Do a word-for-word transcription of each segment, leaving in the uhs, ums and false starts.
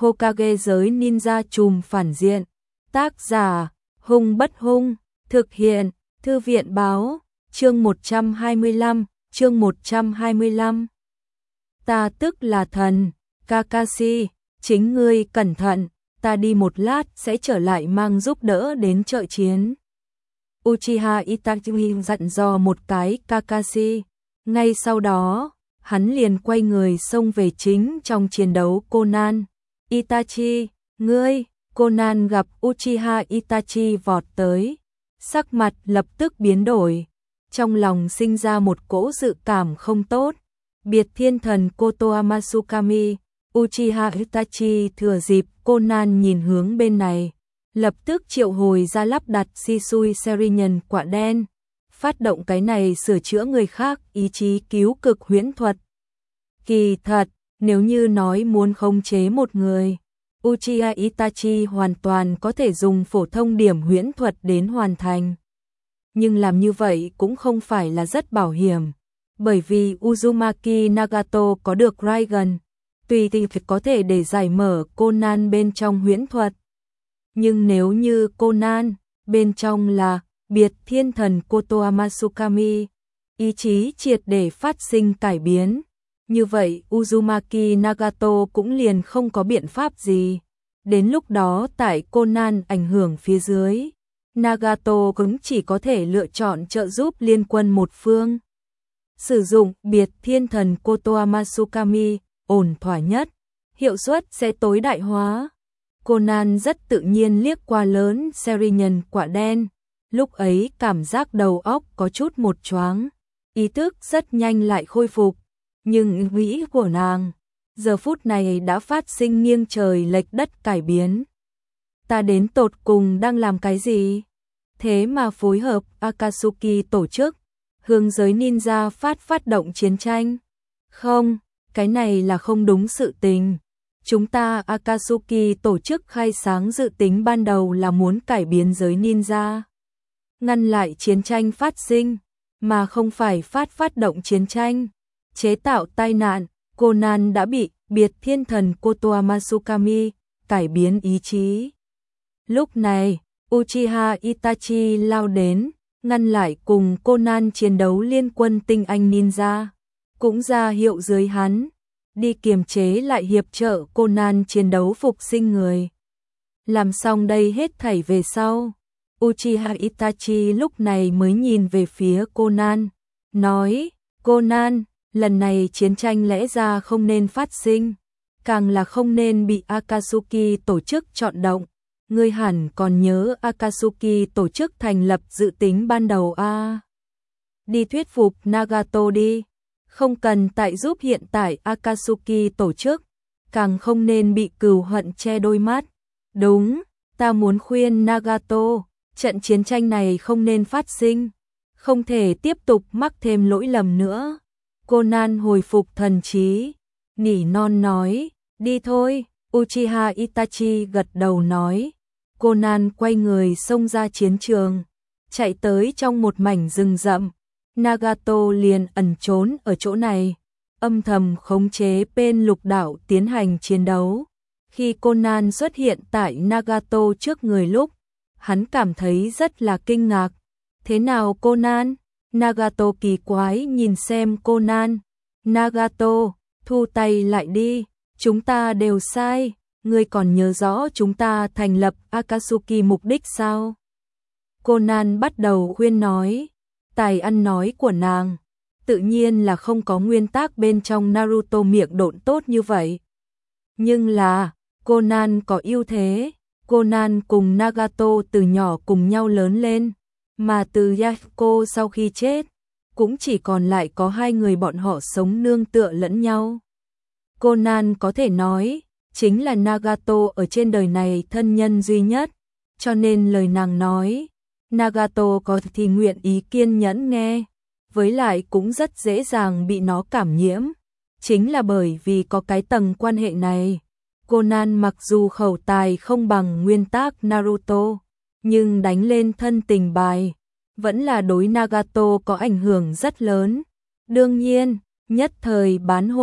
Hokage giới ninja trùm phản diện. Tác giả, Hung Bất Hung, thực hiện, Thư viện báo, chương một trăm hai mươi lăm, chương một trăm hai mươi lăm. Ta tức là thần, Kakashi, chính ngươi cẩn thận, ta đi một lát sẽ trở lại mang giúp đỡ đến trợ chiến. Uchiha Itachi dặn dò một cái Kakashi, ngay sau đó, hắn liền quay người xông về chính trong chiến đấu Conan. Itachi, ngươi, Conan gặp Uchiha Itachi vọt tới, sắc mặt lập tức biến đổi, trong lòng sinh ra một cỗ dự cảm không tốt. Biệt thiên thần Kotoa Masukami, Uchiha Itachi thừa dịp Conan nhìn hướng bên này, lập tức triệu hồi ra lắp đặt Shisui Serinen quả đen, phát động cái này sửa chữa người khác ý chí cứu cực huyễn thuật. Kỳ thật, nếu như nói muốn khống chế một người, Uchiha Itachi hoàn toàn có thể dùng phổ thông điểm huyễn thuật đến hoàn thành. Nhưng làm như vậy cũng không phải là rất bảo hiểm, bởi vì Uzumaki Nagato có được Raigan, tùy thì có thể để giải mở Conan bên trong huyễn thuật. Nhưng nếu như Conan bên trong là biệt thiên thần Kotoa Masukami, ý chí triệt để phát sinh cải biến, như vậy Uzumaki Nagato cũng liền không có biện pháp gì. Đến lúc đó tại Conan ảnh hưởng phía dưới, Nagato cũng chỉ có thể lựa chọn trợ giúp liên quân một phương. Sử dụng biệt thiên thần Kotoa Masukami, ổn thỏa nhất, hiệu suất sẽ tối đại hóa. Conan rất tự nhiên liếc qua lớn Serinen quả đen, lúc ấy cảm giác đầu óc có chút một choáng, ý thức rất nhanh lại khôi phục, nhưng nghĩ của nàng giờ phút này đã phát sinh nghiêng trời lệch đất cải biến. Ta đến tột cùng đang làm cái gì? Thế mà phối hợp Akatsuki tổ chức hướng giới ninja phát phát động chiến tranh? Không, cái này là không đúng sự tình. Chúng ta Akatsuki tổ chức khai sáng dự tính ban đầu là muốn cải biến giới ninja, ngăn lại chiến tranh phát sinh, mà không phải phát phát động chiến tranh, chế tạo tai nạn. Conan đã bị biệt thiên thần Kotoa Masukami cải biến ý chí. Lúc này, Uchiha Itachi lao đến, ngăn lại cùng Conan chiến đấu liên quân tinh anh ninja, cũng ra hiệu dưới hắn, đi kiềm chế lại hiệp trợ Conan chiến đấu phục sinh người. Làm xong đây hết thảy về sau, Uchiha Itachi lúc này mới nhìn về phía Conan, nói, Conan, lần này chiến tranh lẽ ra không nên phát sinh, càng là không nên bị Akatsuki tổ chức chọn động. Ngươi hẳn còn nhớ Akatsuki tổ chức thành lập dự tính ban đầu a. À? Đi thuyết phục Nagato đi, không cần tại giúp hiện tại Akatsuki tổ chức, càng không nên bị cừu hận che đôi mắt. Đúng, ta muốn khuyên Nagato, trận chiến tranh này không nên phát sinh, không thể tiếp tục mắc thêm lỗi lầm nữa. Conan hồi phục thần trí, nỉ non nói, đi thôi. Uchiha Itachi gật đầu nói. Conan quay người xông ra chiến trường, chạy tới trong một mảnh rừng rậm. Nagato liền ẩn trốn ở chỗ này, âm thầm khống chế bên lục đảo tiến hành chiến đấu. Khi Conan xuất hiện tại Nagato trước người lúc, hắn cảm thấy rất là kinh ngạc. Thế nào Conan? Nagato kỳ quái nhìn xem Conan. Nagato, thu tay lại đi, chúng ta đều sai, ngươi còn nhớ rõ chúng ta thành lập Akatsuki mục đích sao? Conan bắt đầu khuyên nói, tài ăn nói của nàng, tự nhiên là không có nguyên tắc bên trong Naruto miệng độn tốt như vậy. Nhưng là, Conan có ưu thế, Conan cùng Nagato từ nhỏ cùng nhau lớn lên, mà từ Yasuko sau khi chết, cũng chỉ còn lại có hai người bọn họ sống nương tựa lẫn nhau. Conan có thể nói, chính là Nagato ở trên đời này thân nhân duy nhất, cho nên lời nàng nói, Nagato có thì nguyện ý kiên nhẫn nghe, với lại cũng rất dễ dàng bị nó cảm nhiễm, chính là bởi vì có cái tầng quan hệ này. Conan mặc dù khẩu tài không bằng nguyên tắc Naruto, nhưng đánh lên thân tình bài, vẫn là đối Nagato có ảnh hưởng rất lớn. Đương nhiên, nhất thời bán hội,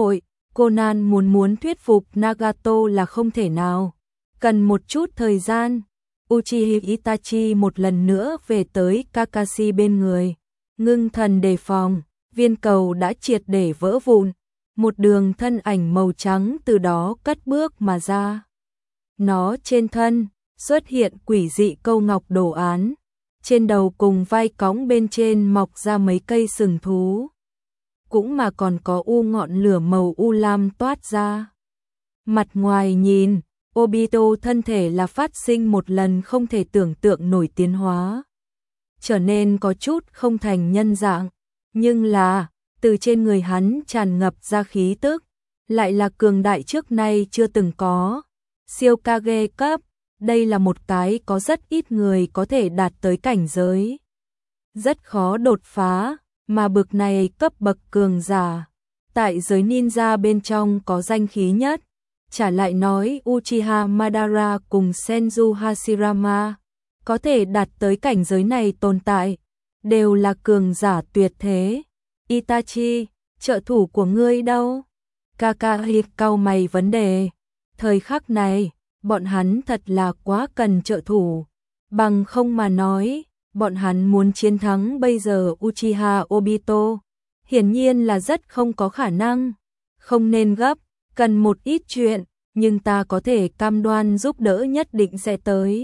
Conan muốn muốn thuyết phục Nagato là không thể nào, cần một chút thời gian. Uchiha Itachi một lần nữa về tới Kakashi bên người, ngưng thần đề phòng, viên cầu đã triệt để vỡ vụn, một đường thân ảnh màu trắng từ đó cất bước mà ra. Nó trên thân xuất hiện quỷ dị câu ngọc đồ án, trên đầu cùng vai cõng bên trên mọc ra mấy cây sừng thú, cũng mà còn có u ngọn lửa màu u lam toát ra. Mặt ngoài nhìn, Obito thân thể là phát sinh một lần không thể tưởng tượng nổi tiến hóa, trở nên có chút không thành nhân dạng, nhưng là từ trên người hắn tràn ngập ra khí tức, lại là cường đại trước nay chưa từng có, siêu Kage cấp, đây là một cái có rất ít người có thể đạt tới cảnh giới, rất khó đột phá, mà bực này cấp bậc cường giả, tại giới ninja bên trong có danh khí nhất. Trả lại nói Uchiha Madara cùng Senju Hashirama có thể đạt tới cảnh giới này tồn tại, đều là cường giả tuyệt thế. Itachi, trợ thủ của ngươi đâu? Kakashi cau mày vấn đề. Thời khắc này, bọn hắn thật là quá cần trợ thủ. Bằng không mà nói, bọn hắn muốn chiến thắng bây giờ Uchiha Obito, hiển nhiên là rất không có khả năng. Không nên gấp, cần một ít chuyện, nhưng ta có thể cam đoan giúp đỡ nhất định sẽ tới.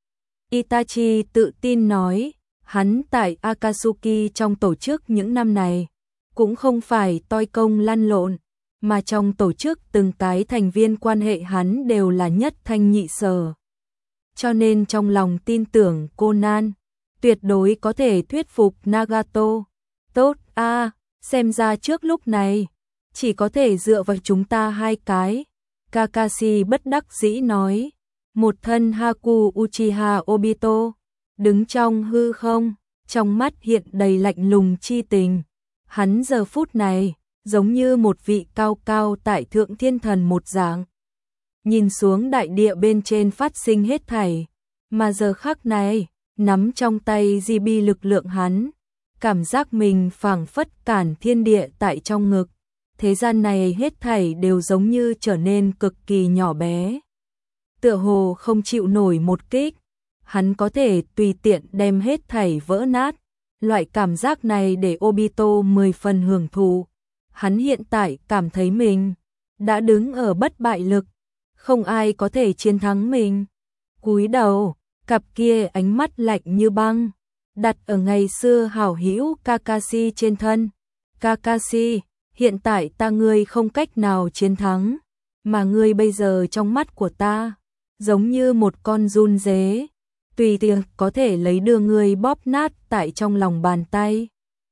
Itachi tự tin nói, hắn tại Akatsuki trong tổ chức những năm này, cũng không phải toi công lăn lộn, mà trong tổ chức từng cái thành viên quan hệ hắn đều là nhất thanh nhị sở. Cho nên trong lòng tin tưởng Conan, tuyệt đối có thể thuyết phục Nagato. Tốt a, à, xem ra trước lúc này, chỉ có thể dựa vào chúng ta hai cái. Kakashi bất đắc dĩ nói, một thân Haku Uchiha Obito, đứng trong hư không, trong mắt hiện đầy lạnh lùng chi tình. Hắn giờ phút này, giống như một vị cao cao tại thượng thiên thần một dạng. Nhìn xuống đại địa bên trên phát sinh hết thảy, mà giờ khắc này, nắm trong tay gi bê lực lượng hắn, cảm giác mình phảng phất cản thiên địa tại trong ngực. Thế gian này hết thảy đều giống như trở nên cực kỳ nhỏ bé. Tựa hồ không chịu nổi một kích, hắn có thể tùy tiện đem hết thảy vỡ nát. Loại cảm giác này để Obito mười phần hưởng thụ. Hắn hiện tại cảm thấy mình đã đứng ở bất bại lực, không ai có thể chiến thắng mình. Cúi đầu, cặp kia ánh mắt lạnh như băng, đặt ở ngày xưa hảo hữu Kakashi trên thân. Kakashi, hiện tại ta ngươi không cách nào chiến thắng, mà ngươi bây giờ trong mắt của ta, giống như một con giun dế, tùy tiện có thể lấy đưa ngươi bóp nát tại trong lòng bàn tay.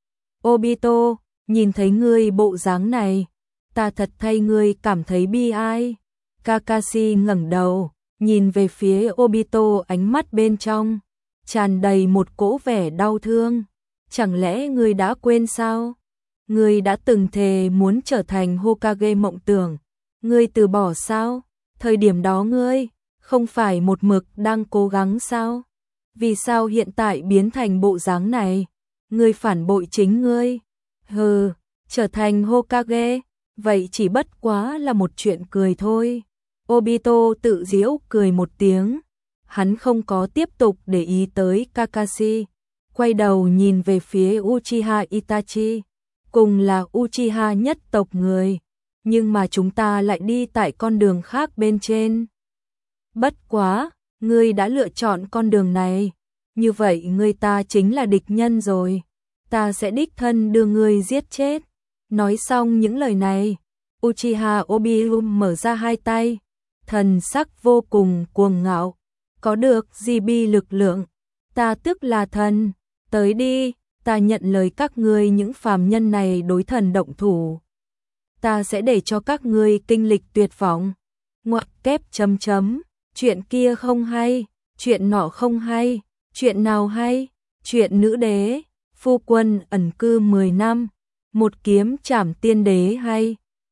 Obito, nhìn thấy ngươi bộ dáng này, ta thật thay ngươi cảm thấy bi ai. Kakashi ngẩng đầu, nhìn về phía Obito, ánh mắt bên trong tràn đầy một cỗ vẻ đau thương. Chẳng lẽ ngươi đã quên sao? Ngươi đã từng thề muốn trở thành Hokage mộng tưởng, ngươi từ bỏ sao? Thời điểm đó ngươi không phải một mực đang cố gắng sao? Vì sao hiện tại biến thành bộ dáng này? Ngươi phản bội chính ngươi. Hừ, trở thành Hokage, vậy chỉ bất quá là một chuyện cười thôi. Obito tự giễu cười một tiếng, hắn không có tiếp tục để ý tới Kakashi, quay đầu nhìn về phía Uchiha Itachi, cùng là Uchiha nhất tộc người, nhưng mà chúng ta lại đi tại con đường khác bên trên. Bất quá, ngươi đã lựa chọn con đường này, như vậy ngươi ta chính là địch nhân rồi, ta sẽ đích thân đưa ngươi giết chết. Nói xong những lời này, Uchiha Obito mở ra hai tay, thần sắc vô cùng cuồng ngạo, có được gi bê lực lượng, ta tức là thần, tới đi, ta nhận lời các ngươi những phàm nhân này đối thần động thủ. Ta sẽ để cho các ngươi kinh lịch tuyệt vọng. Ngoặc kép chấm chấm, chuyện kia không hay, chuyện nọ không hay, chuyện nào hay, chuyện nữ đế, phu quân ẩn cư mười năm, một kiếm trảm tiên đế hay.